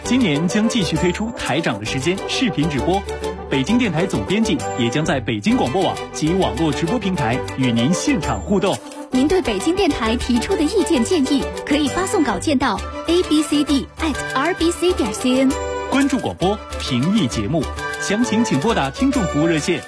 今年将继续推出台长的时间视频直播，北京电台总编辑也将在北京广播网及网络直播平台与您现场互动。 您对北京电台提出的意见建议，可以发送稿件到 abcd@rbc.cn。 关注广播，评议节目，详情请拨打听众服务热线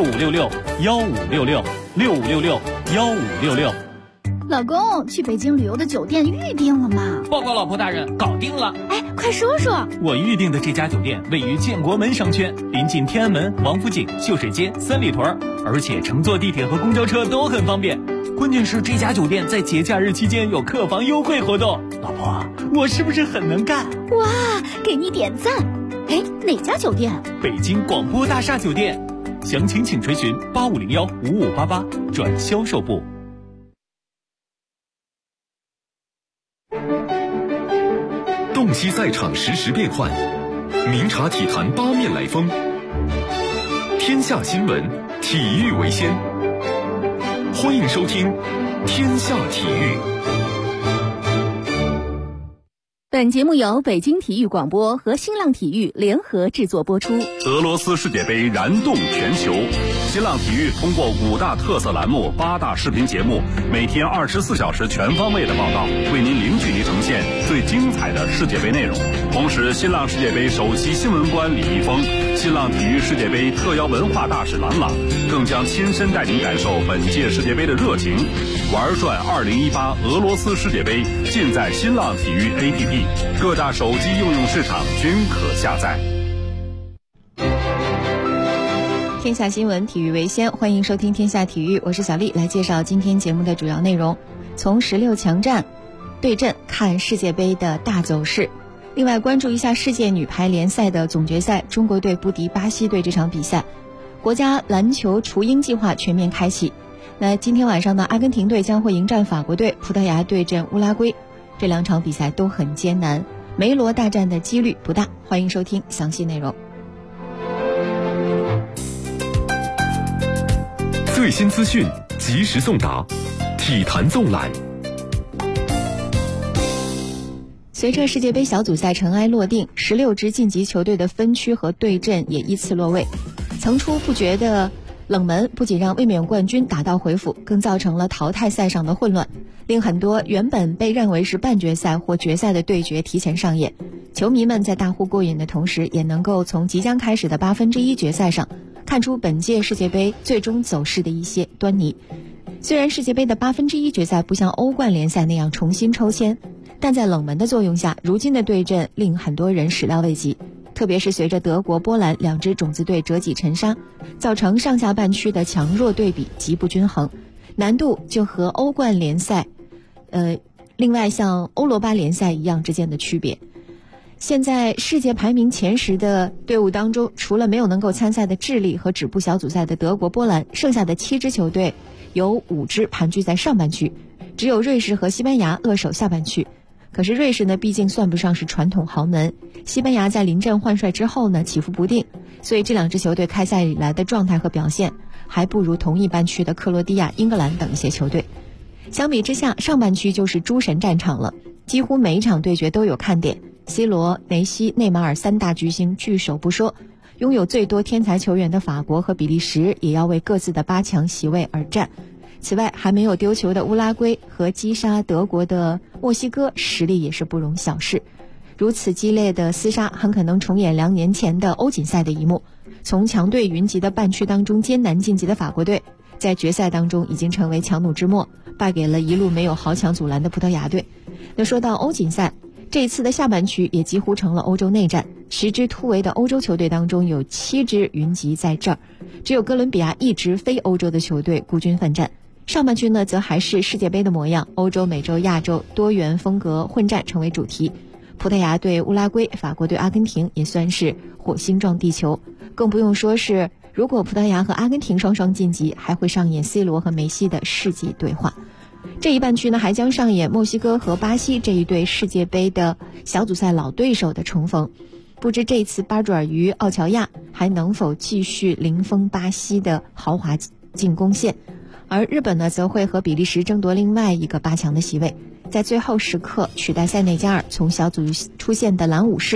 6566-1566-6566-1566。 老公，去北京旅游的酒店预定了吗？ 报告老婆大人，搞定了。 哎，快说说。 我预定的这家酒店位于建国门商圈，临近天安门、王府井、秀水街、三里屯，而且乘坐地铁和公交车都很方便。关键是这家酒店在节假日期间有客房优惠活动。老婆，我是不是很能干？ 哇，给你点赞。哎，哪家酒店？ 北京广播大厦酒店。详情请垂询8501-5588转销售部。 洞悉赛场实时变幻，明察体坛八面来风。天下新闻，体育为先。欢迎收听《天下体育》。 本节目由北京体育广播和新浪体育联合制作播出。 俄罗斯世界杯燃动全球，新浪体育通过5大特色栏目、8大视频节目，每天24小时全方位的报道，为您零距离呈现最精彩的世界杯内容。同时，新浪世界杯首席新闻官李易峰、新浪体育世界杯特邀文化大使郎朗，更将亲身带您感受本届世界杯的热情。玩转2018俄罗斯世界杯，尽在新浪体育 APP， 各大手机应用市场均可下载。 天下新闻，体育为先，欢迎收听天下体育，我是小丽，来介绍今天节目的主要内容。从16强战对阵看世界杯的大走势。另外关注一下世界女排联赛的总决赛，中国队不敌巴西队这场比赛。国家篮球雏鹰计划全面开启。那今天晚上呢，阿根廷队将会迎战法国队，葡萄牙对阵乌拉圭，这2场比赛都很艰难，梅罗大战的几率不大。欢迎收听详细内容。 最新资讯及时送达，体坛纵览。 随着世界杯小组赛尘埃落定，16支晋级球队的分区和对阵也依次落位。层出不穷的冷门不仅让卫冕冠军打道回府，更造成了淘汰赛上的混乱，令很多原本被认为是半决赛或决赛的对决提前上演。球迷们在大呼过瘾的同时，也能够从即将开始的1/8决赛上看出本届世界杯最终走势的一些端倪。虽然世界杯的1/8决赛不像欧冠联赛那样重新抽签，但在冷门的作用下，如今的对阵令很多人始料未及。特别是随着德国、波兰2支种子队折戟沉沙，造成上下半区的强弱对比极不均衡，难度就和欧冠联赛另外像欧罗巴联赛一样之间的区别。现在世界排名前10的队伍当中，除了没有能够参赛的智利和止步小组赛的德国、波兰，剩下的7支球队有5支盘踞在上半区，只有瑞士和西班牙扼守下半区。可是瑞士呢，毕竟算不上是传统豪门，西班牙在临阵换帅之后呢，起伏不定，所以这2支球队开赛以来的状态和表现还不如同一半区的克罗地亚、英格兰等一些球队。相比之下，上半区就是诸神战场了，几乎每一场对决都有看点。C 罗、梅西、内马尔3大巨星聚首不说，拥有最多天才球员的法国和比利时也要为各自的8强席位而战。此外，还没有丢球的乌拉圭和击杀德国的墨西哥实力也是不容小视。如此激烈的厮杀很可能重演2年前的欧锦赛的一幕。从强队云集的半区当中艰难晋级的法国队，在决赛当中已经成为强弩之末，败给了一路没有豪强阻拦的葡萄牙队。那说到欧锦赛，这一次的下半区也几乎成了欧洲内战，10支突围的欧洲球队当中有7支云集在这儿，只有哥伦比亚1支非欧洲的球队孤军奋战。上半区呢，则还是世界杯的模样，欧洲、美洲、亚洲多元风格混战成为主题。葡萄牙对乌拉圭，法国对阿根廷也算是火星撞地球，更不用说是如果葡萄牙和阿根廷双双晋级，还会上演 C 罗和梅西的世纪对话。这一半区呢，还将上演墨西哥和巴西这一对世界杯的小组赛老对手的重逢。不知这次八爪鱼奥乔亚还能否继续零封巴西的豪华进攻线。而日本呢，则会和比利时争夺另外一个8强的席位，在最后时刻取代塞内加尔从小组出现的蓝武士，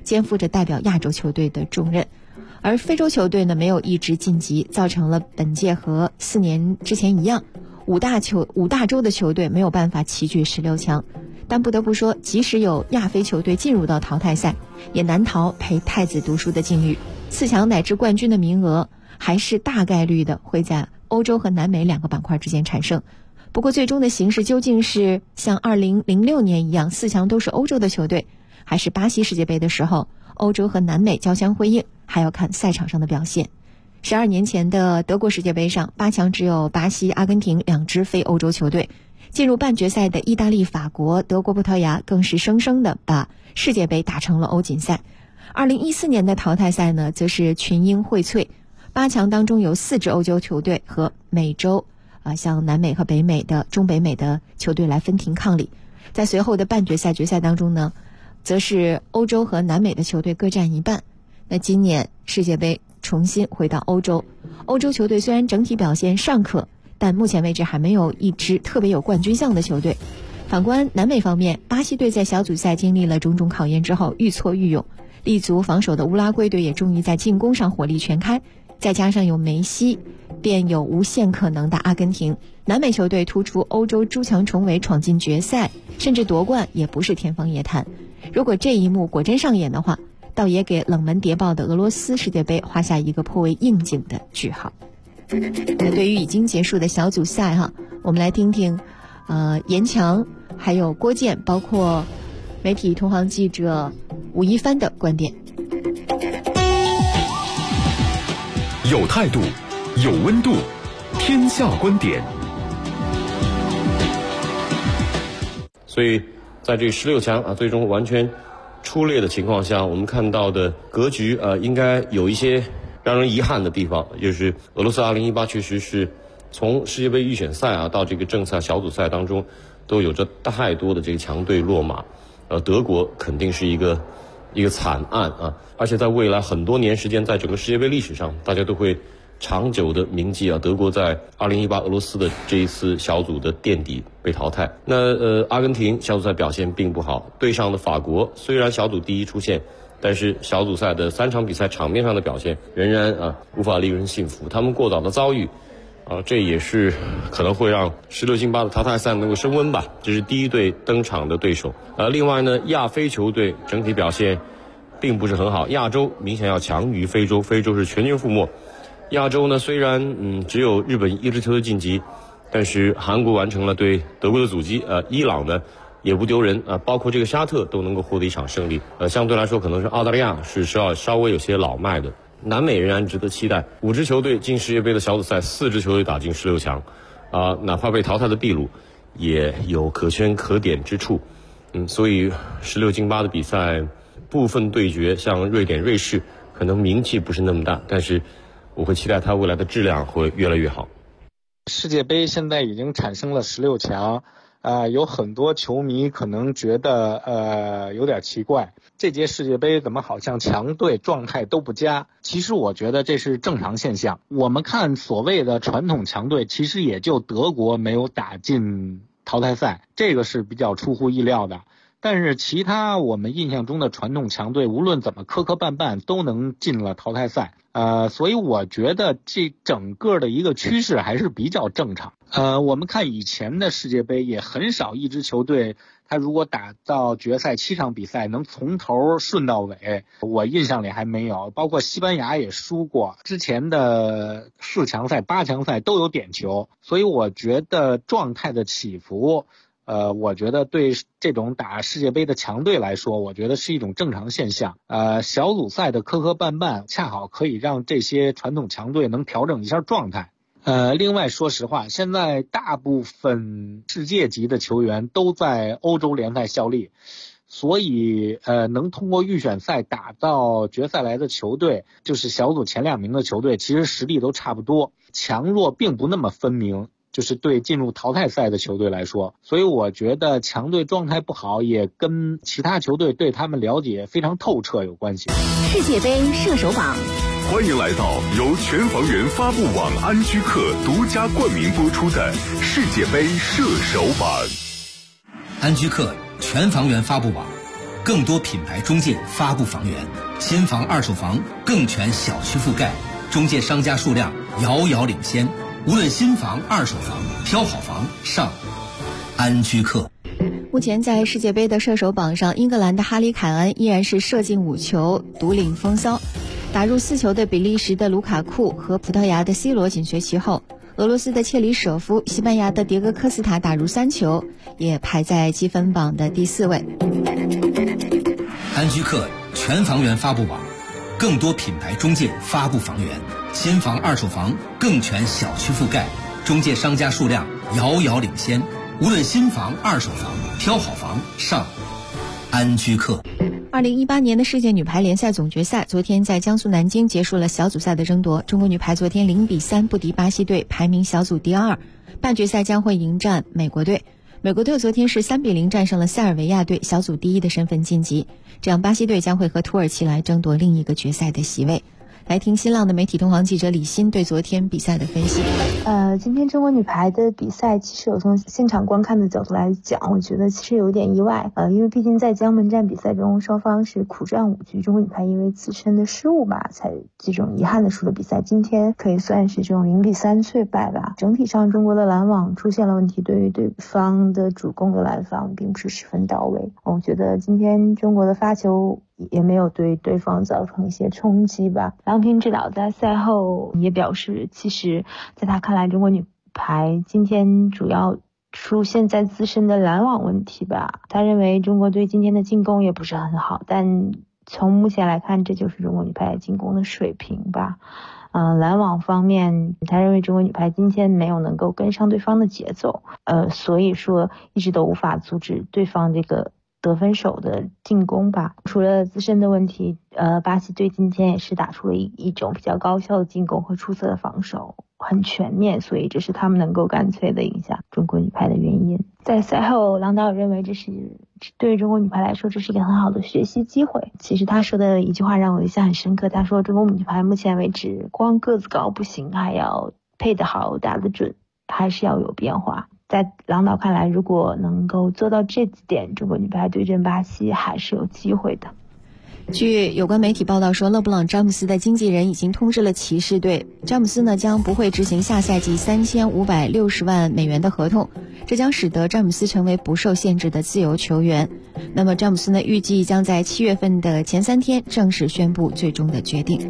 肩负着代表亚洲球队的重任。而非洲球队呢，没有一直晋级，造成了本届和4年之前一样，五大洲的球队没有办法齐聚16强。但不得不说，即使有亚非球队进入到淘汰赛，也难逃陪太子读书的境遇。4强乃至冠军的名额还是大概率的会在欧洲和南美2个板块之间产生。不过最终的形势究竟是像2006年一样4强都是欧洲的球队，还是巴西世界杯的时候欧洲和南美交相辉映，还要看赛场上的表现。12年前的德国世界杯上，8强只有巴西、阿根廷2支非欧洲球队，进入半决赛的意大利、法国、德国、葡萄牙更是生生的把世界杯打成了欧锦赛。2014年的淘汰赛呢，则是群英荟萃，8强当中有4支欧洲球队和美洲像南美和北美的中北美的球队来分庭抗礼。在随后的半决赛、决赛当中呢，则是欧洲和南美的球队各占一半。那今年世界杯重新回到欧洲，欧洲球队虽然整体表现尚可，但目前为止还没有一支特别有冠军相的球队。反观南美方面，巴西队在小组赛经历了种种考验之后愈挫愈勇，立足防守的乌拉圭队也终于在进攻上火力全开，再加上有梅西，便有无限可能的阿根廷。南美球队突出欧洲诸强重围，闯进决赛甚至夺冠也不是天方夜谭。如果这一幕果真上演的话，倒也给冷门谍报的俄罗斯世界杯画下一个颇为应景的句号。那对于已经结束的小组赛我们来听听严强还有郭健，包括媒体同行记者吴一帆的观点。 有态度，有温度，天下观点。 所以在这16强最终完全出列的情况下，我们看到的格局应该有一些让人遗憾的地方，就是俄罗斯2018确实是从世界杯预选赛到这个正赛小组赛当中都有着太多的这个强队落马，德国肯定是一个惨案而且在未来很多年时间，在整个世界杯历史上，大家都会长久的铭记德国在2018俄罗斯的这一次小组的垫底被淘汰。那阿根廷小组赛表现并不好，对上的法国虽然小组第一出现，但是小组赛的3场比赛场面上的表现仍然无法令人信服。他们过早的遭遇这也是可能会让16进8的淘汰赛能够升温吧。这是第一队登场的对手。另外呢，亚非球队整体表现并不是很好，亚洲明显要强于非洲，非洲是全军覆没。亚洲呢，虽然只有日本1支球队晋级，但是韩国完成了对德国的阻击，伊朗呢也不丢人包括这个沙特都能够获得一场胜利。相对来说，可能是澳大利亚是稍微有些老迈的。南美仍然值得期待，5支球队进世界杯的小组赛，4支球队打进16强，哪怕被淘汰的秘鲁也有可圈可点之处。所以16进8的比赛，部分对决像瑞典、瑞士可能名气不是那么大，但是我会期待它未来的质量会越来越好。 世界杯现在已经产生了16强，有很多球迷可能觉得有点奇怪，这届世界杯怎么好像强队状态都不佳？其实我觉得这是正常现象。我们看所谓的传统强队，其实也就德国没有打进淘汰赛，这个是比较出乎意料的。但是其他我们印象中的传统强队，无论怎么磕磕绊绊都能进了淘汰赛。所以我觉得这整个的一个趋势还是比较正常。我们看以前的世界杯也很少一支球队，他如果打到决赛7场比赛能从头顺到尾，我印象里还没有。包括西班牙也输过，之前的4强赛、8强赛都有点球。所以我觉得状态的起伏，我觉得对这种打世界杯的强队来说，我觉得是一种正常现象。小组赛的磕磕绊绊，恰好可以让这些传统强队能调整一下状态。另外说实话，现在大部分世界级的球员都在欧洲联赛效力，所以能通过预选赛打到决赛来的球队，就是小组前2名的球队，其实实力都差不多，强弱并不那么分明，就是对进入淘汰赛的球队来说。所以我觉得强队状态不好也跟其他球队对他们了解非常透彻有关系。 世界杯射手榜， 欢迎来到由全房源发布网安居客独家冠名播出的世界杯射手榜。 安居客全房源发布网更多品牌中介发布房源，新房、二手房更全小区覆盖，中介商家数量遥遥领先。无论新房、二手房，挑好房上安居客。 目前在世界杯的射手榜上，英格兰的哈里凯恩依然是射进5球，独领风骚。打入4球的比利时的卢卡库和葡萄牙的 C 罗紧随其后，俄罗斯的切里舍夫、西班牙的迭戈科斯塔打入3球，也排在积分榜的第4位。 安居客全房源发布网，更多品牌中介发布房源，新房、二手房更全小区覆盖，中介商家数量遥遥领先。无论新房、二手房，挑好房上安居客。 2018年的世界女排联赛总决赛昨天在江苏南京结束了小组赛的争夺，中国女排昨天0-3不敌巴西队，排名小组第2，半决赛将会迎战美国队。美国队昨天是3-0战胜了塞尔维亚队，小组第1的身份晋级，这样巴西队将会和土耳其来争夺另一个决赛的席位。来听新浪的媒体同行记者李欣对昨天比赛的分析。 今天中国女排的比赛，其实我从现场观看的角度来讲，我觉得其实有点意外。因为毕竟在江门站比赛中，双方是苦战5局，中国女排因为自身的失误吧，才这种遗憾的输了比赛。今天可以算是这种0-3脆败吧。整体上，中国的拦网出现了问题，对于对方的主攻的拦防并不是十分到位。我觉得今天中国的发球也没有对对方造成一些冲击吧。郎平指导在赛后也表示，其实在他看来，中国女排今天主要出现在自身的拦网问题吧。他认为中国队今天的进攻也不是很好，但从目前来看，这就是中国女排进攻的水平吧。拦网方面，他认为中国女排今天没有能够跟上对方的节奏，所以说一直都无法阻止对方这个得分手的进攻吧。除了自身的问题，巴西队今天也是打出了一种比较高效的进攻和出色的防守，很全面，所以这是他们能够干脆的赢下中国女排的原因。在赛后，郎导认为这是对于中国女排来说，这是一个很好的学习机会。其实他说的一句话让我印象很深刻，他说中国女排目前为止光个子高不行，还要配得好，打得准，还是要有变化。在郎导看来，如果能够做到这几点，中国女排对阵巴西还是有机会的。 据有关媒体报道说，勒布朗詹姆斯的经纪人已经通知了骑士队，詹姆斯呢将不会执行下赛季$3560万的合同，这将使得詹姆斯成为不受限制的自由球员。那么詹姆斯呢预计将在7月份的前3天正式宣布最终的决定。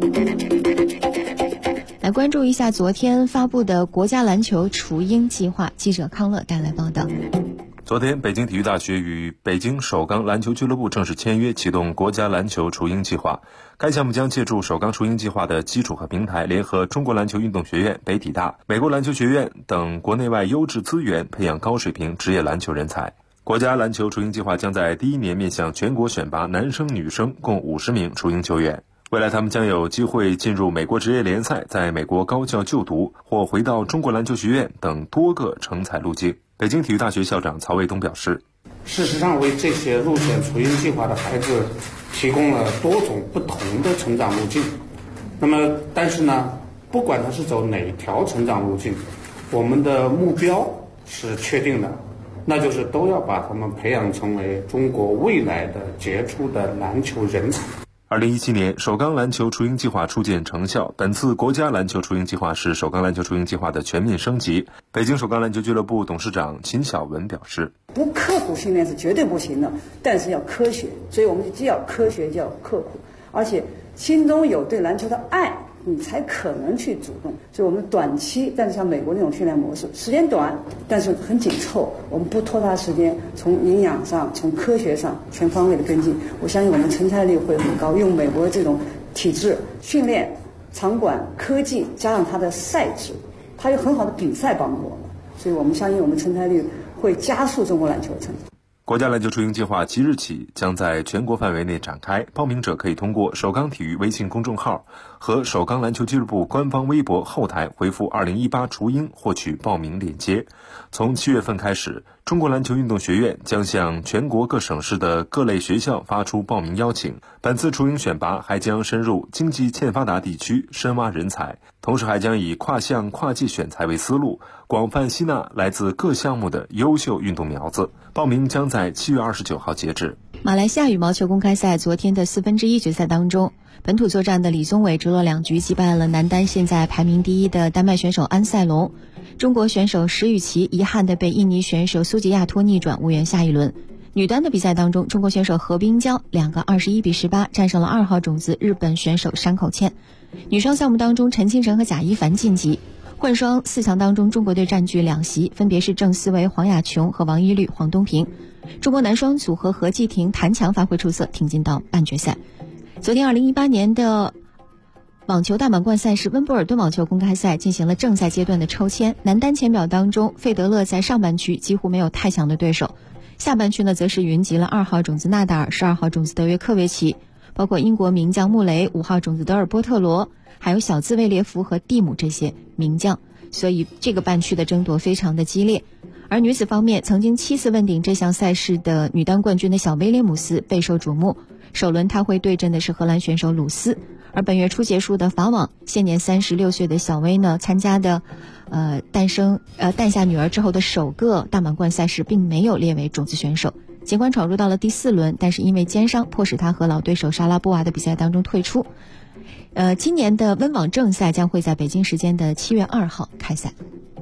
来关注一下昨天发布的国家篮球雏鹰计划，记者康乐带来报道。 昨天，北京体育大学与北京首钢篮球俱乐部正式签约，启动国家篮球雏鹰计划。该项目将借助首钢雏鹰计划的基础和平台，联合中国篮球运动学院、北体大、美国篮球学院等国内外优质资源，培养高水平职业篮球人才。国家篮球雏鹰计划将在第1年面向全国选拔男生女生共50名雏鹰球员。未来他们将有机会进入美国职业联赛，在美国高校就读，或回到中国篮球学院等多个成才路径。北京体育大学校长曹卫东表示， 事实上为这些入选雏鹰计划的孩子提供了多种不同的成长路径。那么但是呢，不管他是走哪条成长路径，我们的目标是确定的，那就是都要把他们培养成为中国未来的杰出的篮球人才。 2017年，首钢篮球雏鹰计划初见成效。本次国家篮球雏鹰计划是首钢篮球雏鹰计划的全面升级。北京首钢篮球俱乐部董事长秦晓文表示， 不刻苦训练是绝对不行的，但是要科学，所以我们既要科学，就要刻苦，而且心中有对篮球的爱，你才可能去主动。所以我们短期，但是像美国那种训练模式，时间短，但是很紧凑，我们不拖沓时间，从营养上、从科学上全方位的跟进。我相信我们成才率会很高。用美国这种体制、训练、场馆、科技，加上它的赛制，它有很好的比赛帮助我们，所以我们相信我们成才率会加速中国篮球的成长。 国家篮球雏鹰计划即日起将在全国范围内展开，报名者可以通过首钢体育微信公众号和首钢篮球俱乐部官方微博后台回复2018雏鹰获取报名链接。从7月份开始，中国篮球运动学院将向全国各省市的各类学校发出报名邀请。本次雏鹰选拔还将深入经济欠发达地区，深挖人才，同时还将以跨项跨界选材为思路，广泛吸纳来自各项目的优秀运动苗子。报名将在7月29号截止。 马来西亚羽毛球公开赛昨天的1/4决赛当中，本土作战的李宗伟直落2局击败了男单现在排名第1的丹麦选手安塞龙。中国选手石宇奇遗憾地被印尼选手苏吉亚托逆转，无缘下一轮。女单的比赛当中，中国选手何冰娇2个21-18战胜了2号种子日本选手山口茜。女双项目当中，陈清晨和贾一凡晋级。混双4强当中，中国队占据2席，分别是郑思维、黄雅琼和王一律、黄东萍。中国男双组合何继婷、谭强发挥出色，挺进到半决赛。昨天2018年的网球大满贯赛事温布尔顿网球公开赛进行了正赛阶段的抽签，男单前表当中，费德勒在上半区几乎没有太强的对手，下半区呢则是云集了2号种子纳达尔、12号种子德约科维奇，包括英国名将穆雷、5号种子德尔波特罗，还有小兹维列夫和蒂姆这些名将，所以这个半区的争夺非常的激烈。而女子方面，曾经7次问鼎这项赛事的女单冠军的小威廉姆斯备受瞩目，首轮她会对阵的是荷兰选手鲁斯。而本月初结束的法网，现年36岁的小威呢，参加的诞下女儿之后的首个大满贯赛事，并没有列为种子选手。尽管闯入到了第4轮，但是因为肩伤，迫使她和老对手莎拉波娃的比赛当中退出。今年的温网正赛将会在北京时间的7月2号开赛。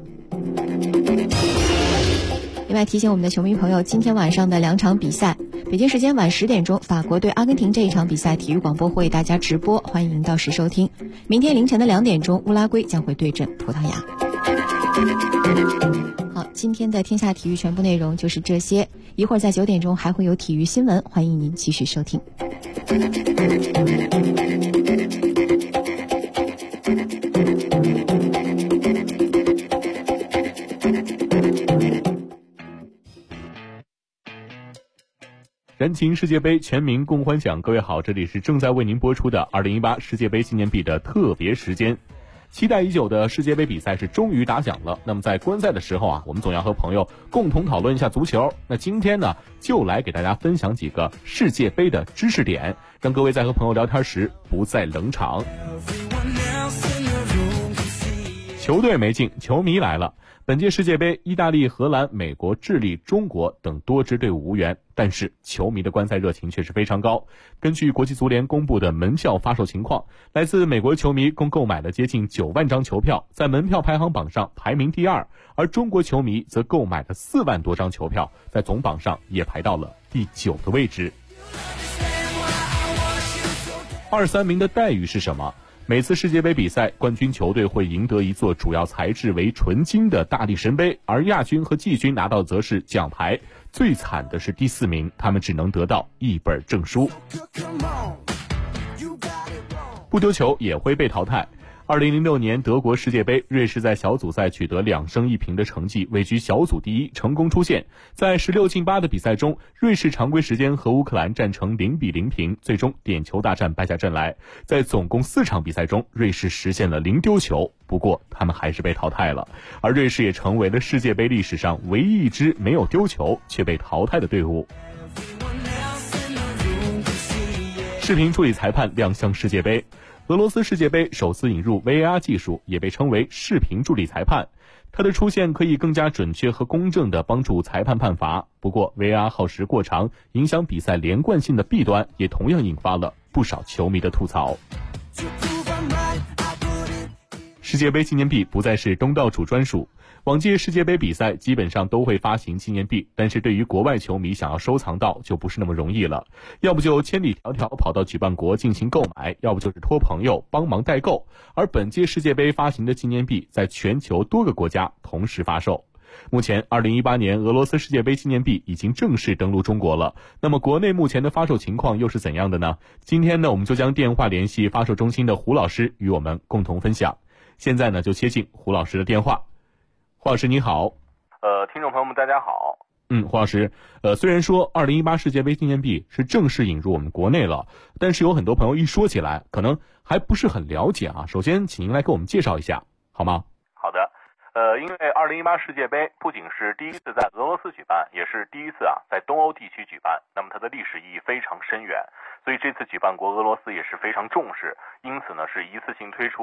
另外提醒我们的球迷朋友，今天晚上的2场比赛，北京时间晚10点钟，法国对阿根廷这一场比赛，体育广播会为大家直播，欢迎到时收听。明天凌晨的2点钟，乌拉圭将会对阵葡萄牙。好，今天的天下体育全部内容就是这些，一会儿在9点钟还会有体育新闻，欢迎您继续收听。 燃情世界杯，全民共欢享。各位好，这里是正在为您播出的2018世界杯纪念币的特别时间。期待已久的世界杯比赛是终于打响了。那么在观赛的时候啊，我们总要和朋友共同讨论一下足球。那今天呢，就来给大家分享几个世界杯的知识点，让各位在和朋友聊天时不再冷场。球队没进，球迷来了。本届世界杯，意大利、荷兰、美国、智利、中国等多支队伍无缘，但是球迷的观赛热情却是非常高。根据国际足联公布的门票发售情况，来自美国球迷共购买了接近9万张球票，在门票排行榜上排名第2，而中国球迷则购买了4万多张球票，在总榜上也排到了第9的位置。2、3名的待遇是什么？每次世界杯比赛，冠军球队会赢得一座主要材质为纯金的大力神杯，而亚军和季军拿到的则是奖牌。最惨的是第4名，他们只能得到一本证书。不丢球也会被淘汰。2006年德国世界杯，瑞士在小组赛取得2胜1平的成绩，位居小组第1，成功出线。在16进8的比赛中，瑞士常规时间和乌克兰战成0-0平，最终点球大战败下阵来。在总共4场比赛中，瑞士实现了0丢球，不过他们还是被淘汰了。而瑞士也成为了世界杯历史上唯一一支没有丢球却被淘汰的队伍。视频助理裁判亮相世界杯。俄罗斯世界杯首次引入 VAR 技术，也被称为视频助理裁判。它的出现可以更加准确和公正地帮助裁判判罚。不过 VAR 耗时过长，影响比赛连贯性的弊端也同样引发了不少球迷的吐槽。世界杯纪念币不再是东道主专属。往届世界杯比赛基本上都会发行纪念币，但是对于国外球迷想要收藏到就不是那么容易了，要不就千里迢迢跑到举办国进行购买，要不就是托朋友帮忙代购。而本届世界杯发行的纪念币在全球多个国家同时发售。目前2018年俄罗斯世界杯纪念币已经正式登陆中国了，那么国内目前的发售情况又是怎样的呢？今天呢，我们就将电话联系发售中心的胡老师与我们共同分享。现在呢，就接进胡老师的电话。胡老师你好。 听众朋友们大家好。 胡老师，虽然说2018世界杯纪念币是正式引入我们国内了，但是有很多朋友一说起来可能还不是很了解啊。首先请您来给我们介绍一下好吗？ 好的。因为2018世界杯不仅是第一次在俄罗斯举办，也是第一次在东欧地区举办，那么它的历史意义非常深远，所以这次举办国俄罗斯也是非常重视，因此呢是一次性推出了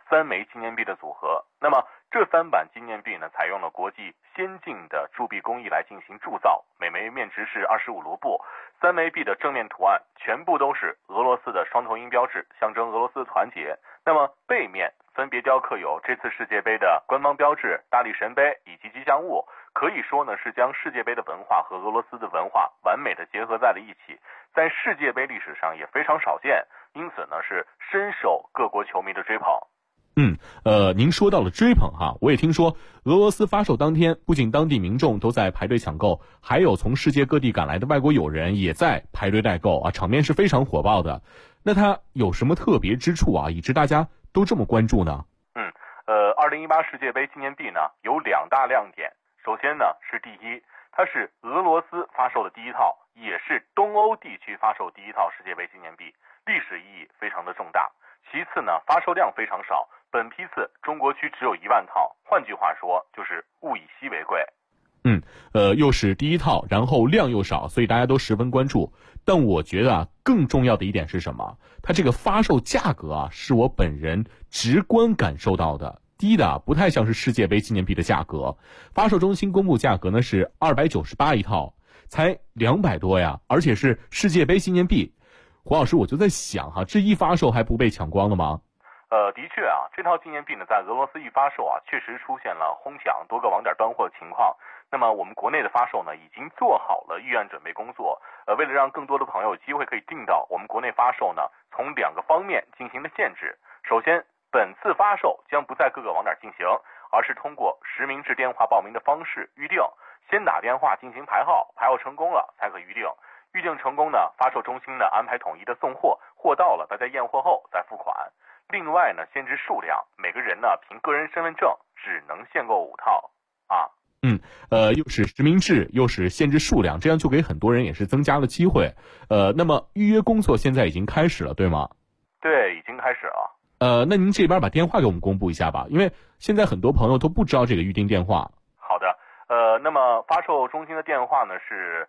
3枚纪念币的组合。那么这3版纪念币呢，采用了国际先进的铸币工艺来进行铸造，每枚面值是25卢布。3枚币的正面图案全部都是俄罗斯的双头鹰标志，象征俄罗斯的团结。那么背面分别雕刻有这次世界杯的官方标志、大力神杯以及吉祥物，可以说呢是将世界杯的文化和俄罗斯的文化完美的结合在了一起，在世界杯历史上也非常少见，因此呢是深受各国球迷的追捧。 您说到了追捧哈，我也听说俄罗斯发售当天，不仅当地民众都在排队抢购，还有从世界各地赶来的外国友人也在排队代购啊，场面是非常火爆的。那它有什么特别之处啊，以致大家都这么关注呢 ？2018世界杯纪念币呢有2大亮点。首先呢是第一，它是俄罗斯发售的第一套，也是东欧地区发售第一套世界杯纪念币，历史意义非常的重大。其次呢，发售量非常少，本批次中国区只有1万套，换句话说就是物以稀为贵。 又是第一套，然后量又少，所以大家都十分关注。但我觉得更重要的一点是什么？它这个发售价格是我本人直观感受到的，低的不太像是世界杯纪念币的价格。发售中心公布价格呢是298一套，才200多呀，而且是世界杯纪念币。胡老师，我就在想这一发售还不被抢光了吗？ 的确这套纪念币呢，在俄罗斯一发售确实出现了哄抢多个网点断货的情况。那么我们国内的发售呢，已经做好了预案准备工作。为了让更多的朋友有机会可以订到，我们国内发售呢，从2个方面进行了限制。首先，本次发售将不在各个网点进行，而是通过实名制电话报名的方式预定，先打电话进行排号，排号成功了才可预定。预定成功呢，发售中心呢安排统一的送货，货到了大家验货后再付款。另外呢，限制数量，每个人呢凭个人身份证只能限购5套又是实名制，又是限制数量，这样就给很多人也是增加了机会。那么预约工作现在已经开始了，对吗？ 对，已经开始了。 那您这边把电话给我们公布一下吧，因为现在很多朋友都不知道这个预订电话。 好的，那么发售中心的电话呢是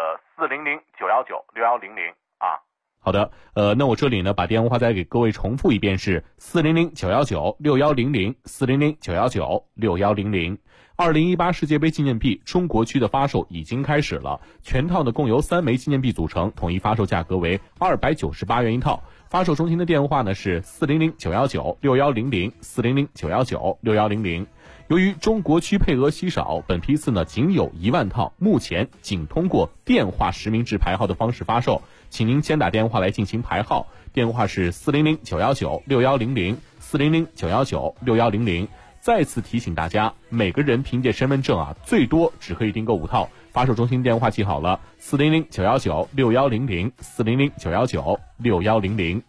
400-919-6100 好的，那我这里呢把电话再给各位重复一遍，是400-919-6100 400-919-6100。2018世界杯纪念币中国区的发售已经开始了，全套呢共由3枚纪念币组成，统一发售价格为298元一套。发售中心的电话呢是400-919-6100 400-919-6100。由于中国区配额稀少，本批次呢仅有1万套，目前仅通过电话实名制排号的方式发售，请您先打电话来进行排号，电话是400-919-6100 400-919-6100。再次提醒大家，每个人凭借身份证最多只可以订购5套。发售中心电话记好了，400-919-6100 400-919-6100。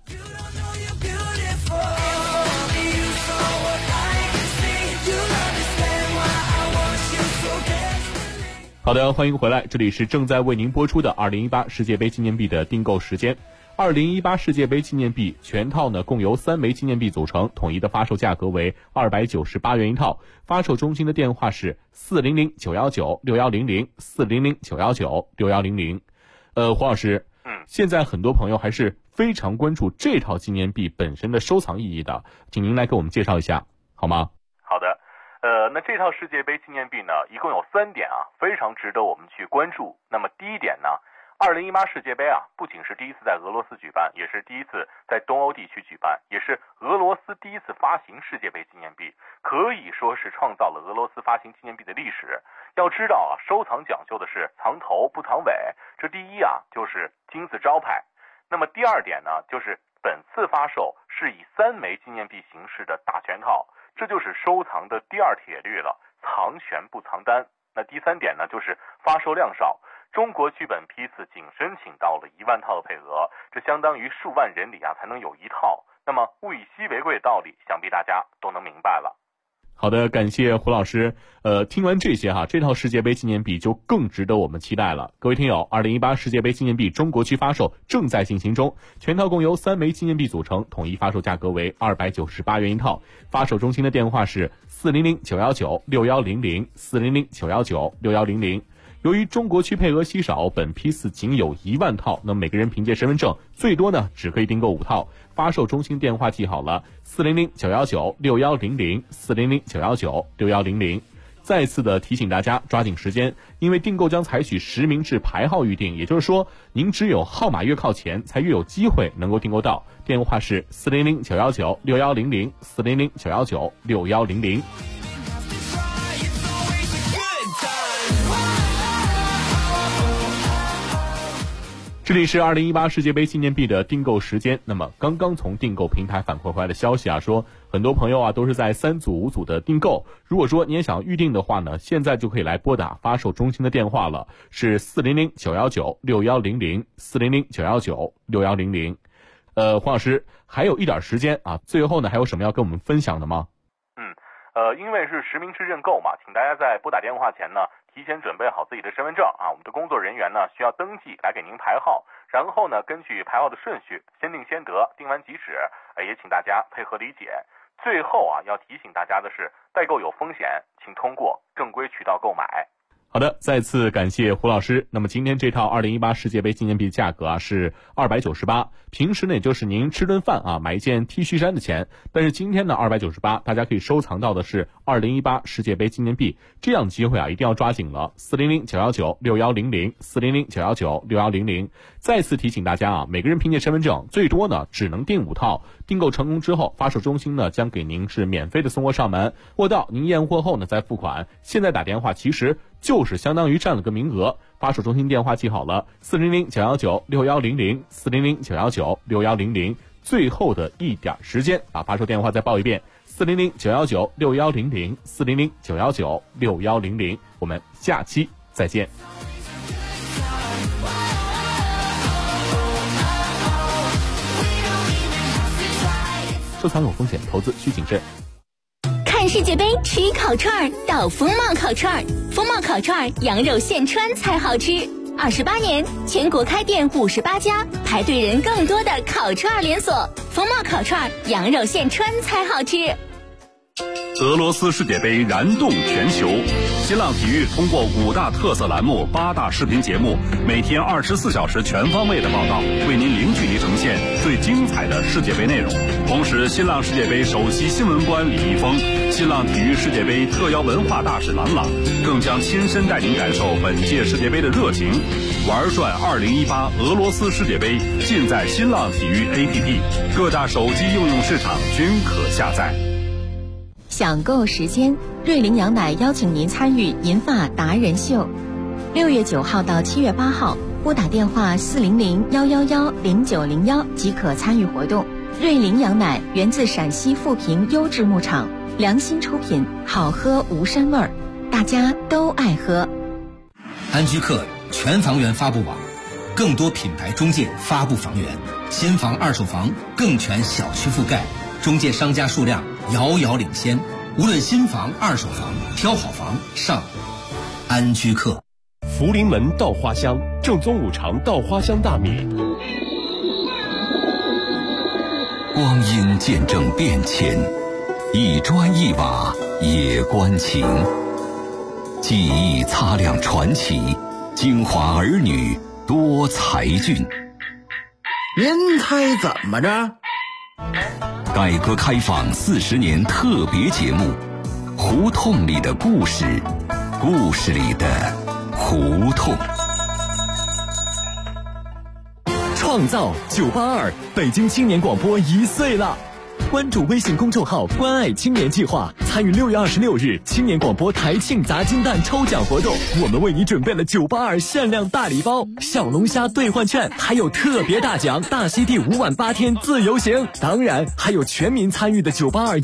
好的，欢迎回来，这里是正在为您播出的2018世界杯纪念币的订购时间。2018世界杯纪念币全套呢共由3枚纪念币组成，统一的发售价格为298元一套。发售中心的电话是400-919-6100 400-919-6100。黄老师，现在很多朋友还是非常关注这套纪念币本身的收藏意义的，请您来给我们介绍一下好吗？ 好的，那这套世界杯纪念币呢，一共有3点非常值得我们去关注。那么第一点呢，2018世界杯不仅是第一次在俄罗斯举办，也是第一次在东欧地区举办，也是俄罗斯第一次发行世界杯纪念币，可以说是创造了俄罗斯发行纪念币的历史。要知道收藏讲究的是藏头不藏尾，这第一就是金字招牌。那么第二点呢，就是本次发售是以3枚纪念币形式的大全套，这就是收藏的第2铁律了，藏全不藏单。那第3点呢，就是发售量少。中国区本批次仅申请到了1万套的配额，这相当于数万人里才能有1套。那么物以稀为贵的道理，想必大家都能明白了。 好的，感谢胡老师。听完这些这套世界杯纪念币就更值得我们期待了。各位听友，2018世界杯纪念币中国区发售正在进行中，全套共由3枚纪念币组成，统一发售价格为298元一套。发售中心的电话是400-919-6100 400-919-6100。 由于中国区配额稀少，本批次仅有1万套，那每个人凭借身份证最多呢只可以订购5套。发售中心电话记好了：400-919-6100，400-919-6100。再次的提醒大家抓紧时间，因为订购将采取实名制排号预订，也就是说您只有号码越靠前才越有机会能够订购到。电话是400-919-6100，400-919-6100。这里是2018世界杯纪念币的订购时间。那么刚刚从订购平台反馈回来的消息啊，说很多朋友都是在3组5组的订购。如果说你也想预定的话呢，现在就可以来拨打发售中心的电话了，是400-919-6100，400-919-6100。黄老师还有一点时间啊，最后呢还有什么要跟我们分享的吗？ 因为是实名制认购嘛，请大家在拨打电话前呢，提前准备好自己的身份证啊，我们的工作人员呢需要登记来给您排号，然后呢根据排号的顺序先定先得，定完即止，也请大家配合理解。最后要提醒大家的是，代购有风险，请通过正规渠道购买。 好的，再次感谢胡老师。那么今天这套2018世界杯纪念币价格是298，平时呢也就是您吃顿饭买一件 T 恤衫的钱，但是今天呢298，大家可以收藏到的是2018世界杯纪念币，这样的机会一定要抓紧了。400-919-6100，400-919-6100。再次提醒大家每个人凭借身份证最多呢只能订5套，订购成功之后，发售中心呢将给您是免费的送货上门，货到您验货后呢再付款。现在打电话其实就是相当于占了个名额，发售中心电话记好了：400-919-6100，400-919-6100。最后的一点时间发售电话再报一遍：400-919-6100，400-919-6100。我们下期再见。收藏有风险，投资需谨慎。 看世界杯吃烤串到风貌烤串，风貌烤串羊肉现穿才好吃。28年，全国开店58家，排队人更多的烤串连锁。风貌烤串羊肉现穿才好吃。 俄罗斯世界杯燃动全球，新浪体育通过5大特色栏目、8大视频节目，每天24小时全方位的报道，为您零距离呈现最精彩的世界杯内容。同时，新浪世界杯首席新闻官李易峰、新浪体育世界杯特邀文化大使郎朗，更将亲身带您感受本届世界杯的热情。玩转2018俄罗斯世界杯，尽在新浪体育 APP， 各大手机应用市场均可下载。 享购时间，瑞麟羊奶邀请您参与银发达人秀，6月9号到7月8号，拨打电话400-111-0901即可参与活动。瑞麟羊奶源自陕西富平优质牧场，良心出品，好喝无膻味儿，大家都爱喝。 安居客全房源发布网，更多品牌中介发布房源，新房二手房更全小区覆盖，中介商家数量遥遥领先，无论新房二手房，挑好房上安居客。 福临门稻花香，正宗五常稻花香大米。 光阴见证变迁，一砖一瓦也关情。记忆擦亮传奇，京华儿女多才俊。 您猜怎么着？ 改革开放40年特别节目，胡同里的故事，故事里的胡同。 创造982，北京青年广播1岁了。关注微信公众号“关爱青年计划”，参与6月26日青年广播台庆砸金蛋抽奖活动。我们为你准备了982限量大礼包、小龙虾兑换券，还有特别大奖大溪地5晚8天自由行。当然，还有全民参与的982